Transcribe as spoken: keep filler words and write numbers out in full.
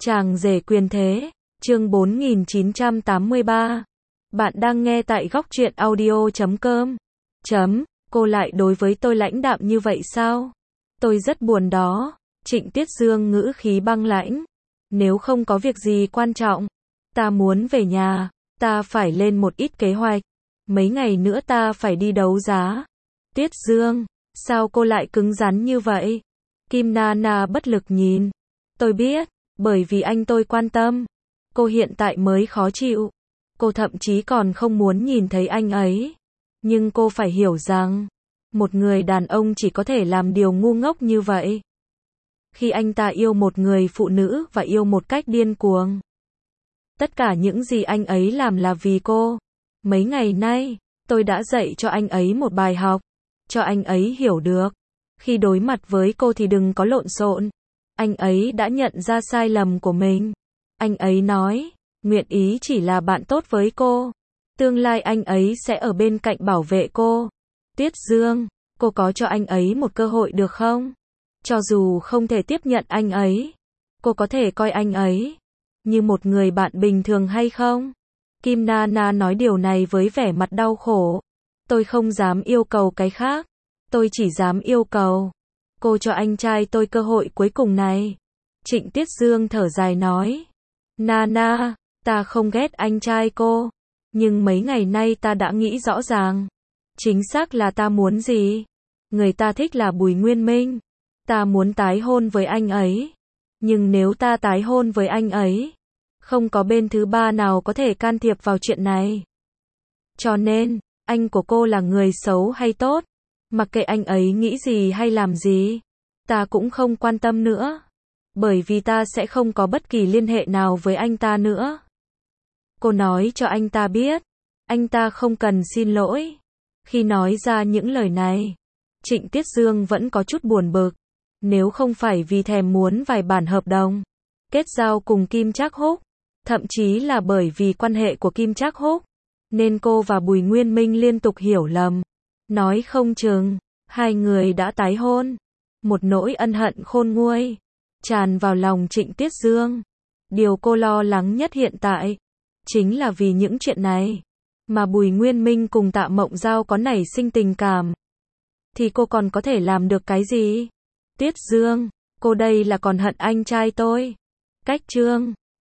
Chàng rể quyền thế, chương bốn nghìn chín trăm tám mươi ba. Bạn đang nghe tại góc truyện audio chấm com. Chấm, cô lại đối với tôi lãnh đạm như vậy sao? Tôi rất buồn đó. Trịnh Tiết Dương ngữ khí băng lãnh. Nếu không có việc gì quan trọng, ta muốn về nhà, ta phải lên một ít kế hoạch. Mấy ngày nữa ta phải đi đấu giá. Tiết Dương, sao cô lại cứng rắn như vậy? Kim Na Na bất lực nhìn. Tôi biết, bởi vì anh tôi quan tâm. Cô hiện tại mới khó chịu. Cô thậm chí còn không muốn nhìn thấy anh ấy. Nhưng cô phải hiểu rằng, một người đàn ông chỉ có thể làm điều ngu ngốc như vậy. Khi anh ta yêu một người phụ nữ và yêu một cách điên cuồng. Tất cả những gì anh ấy làm là vì cô. Mấy ngày nay, tôi đã dạy cho anh ấy một bài học. Cho anh ấy hiểu được. Khi đối mặt với cô thì đừng có lộn xộn. Anh ấy đã nhận ra sai lầm của mình. Anh ấy nói, nguyện ý chỉ là bạn tốt với cô. Tương lai anh ấy sẽ ở bên cạnh bảo vệ cô. Tiết Dương, cô có cho anh ấy một cơ hội được không? Cho dù không thể tiếp nhận anh ấy, cô có thể coi anh ấy như một người bạn bình thường hay không? Kim Na Na nói điều này với vẻ mặt đau khổ. Tôi không dám yêu cầu cái khác. Tôi chỉ dám yêu cầu cô cho anh trai tôi cơ hội cuối cùng này. Trịnh Tiết Dương thở dài nói. Na Na, ta không ghét anh trai cô. Nhưng mấy ngày nay ta đã nghĩ rõ ràng. Chính xác là ta muốn gì? Người ta thích là Bùi Nguyên Minh. Ta muốn tái hôn với anh ấy. Nhưng nếu ta tái hôn với anh ấy, không có bên thứ ba nào có thể can thiệp vào chuyện này. Cho nên, anh của cô là người xấu hay tốt? Mặc kệ anh ấy nghĩ gì hay làm gì, ta cũng không quan tâm nữa. Bởi vì ta sẽ không có bất kỳ liên hệ nào với anh ta nữa. Cô nói cho anh ta biết, anh ta không cần xin lỗi. Khi nói ra những lời này, Trịnh Tiết Dương vẫn có chút buồn bực. Nếu không phải vì thèm muốn vài bản hợp đồng kết giao cùng Kim Trác Húc, thậm chí là bởi vì quan hệ của Kim Trác Húc, nên cô và Bùi Nguyên Minh liên tục hiểu lầm. Nói không chừng, hai người đã tái hôn. Một nỗi ân hận khôn nguôi tràn vào lòng Trịnh Tiết Dương. Điều cô lo lắng nhất hiện tại, chính là vì những chuyện này, mà Bùi Nguyên Minh cùng Tạ Mộng Giao có nảy sinh tình cảm. Thì cô còn có thể làm được cái gì? Tiết Dương, cô đây là còn hận anh trai tôi. Cách chương